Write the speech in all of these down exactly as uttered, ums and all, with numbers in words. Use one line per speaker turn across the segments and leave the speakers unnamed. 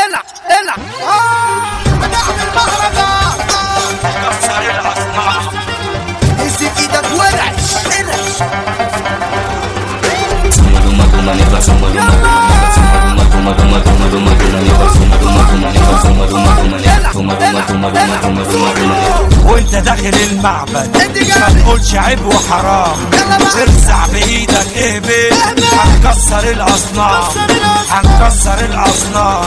الع الع هنعمل مهرجان كسر الاصناف امسك ايدك ورعش ارعش
وانت داخل المعبد ما تقولش عيب وحرام، ارزع بايدك اهبط هنكسر الاصنام هنكسر الاصنام.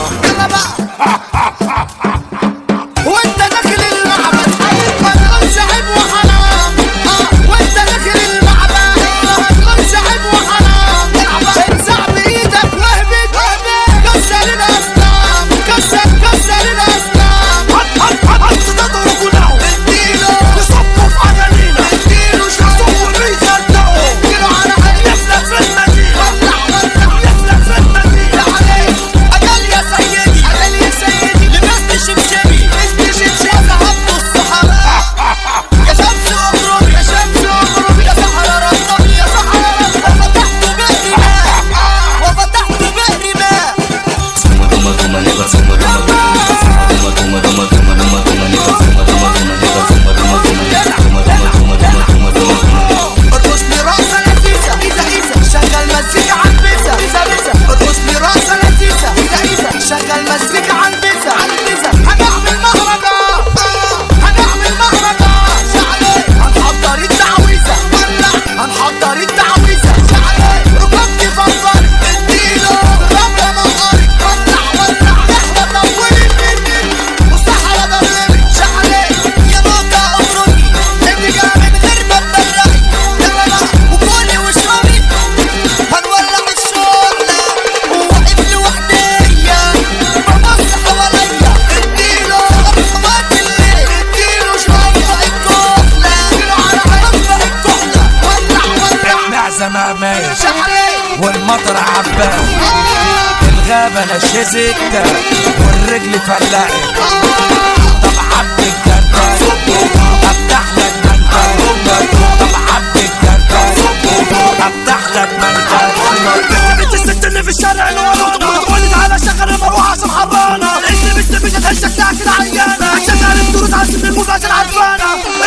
وانت داخل المعبد ما تقولش عيب وحرام، وانت داخل المعبد ما تقولش عيب وحرام. ارزع بايدك واهبط كسر الاصنام كسر كسر الاصنام.
عايز تضربوا له اديله يصبوا في عجلينا
اديله شعور
ويصدقوا
اديله على عيني
يفلت في المدينة
ولع ولع
يفلت في المدينة
عليك اجل يا سيدي اجل يا سيدي
لبست شمشمي
لبست شمشمي وذهبت الصحراء يا شمس اغربي يا شمس اغربي يا صحراء رطبي يا صحراء رطبي وفتحت بئر ماء وفتحت بئر ماء. ارقص لي رقصة لذيذة إيزا إيزا شغل مزيكا عالبيزا إيزا بيزا ارقص لي رقصة لذيذة إيزا إيزا شغل مزيكا عالبيزا عالبيزا. هنعمل مهرجان هنعمل مهرجان شعلي هنحضر التعويذة ولع هنحضر التعويذة شعلي ركبتي فنفري اديله ربنا نهاري ولع ولع احنا طولي مني والصحراء بغربي شعلي يا نقطة اخرجي انت جاي من غير ما تبرقي يلا بقى وكلي واشربي هنولع الشغلة وواقف لوحديا ببص حواليا اديله خمسمات الليل اديله شوية الكحلة اديله على ربع الكحلة ولع ولع
المعزة مقماش
شعلي
والمطر عباس الغابة نشزت والرجل فلقت. طب عبد الجردة افتح لك منجل طب عبد الجردة افتح لك منجل. بنت الست اللي في الشارع الورود ولد على شغل المروحة عشان حرانة الاسم السبيشة تهشك تاكل عيانة شغال الدروس على سن الموت عشان عرفانة.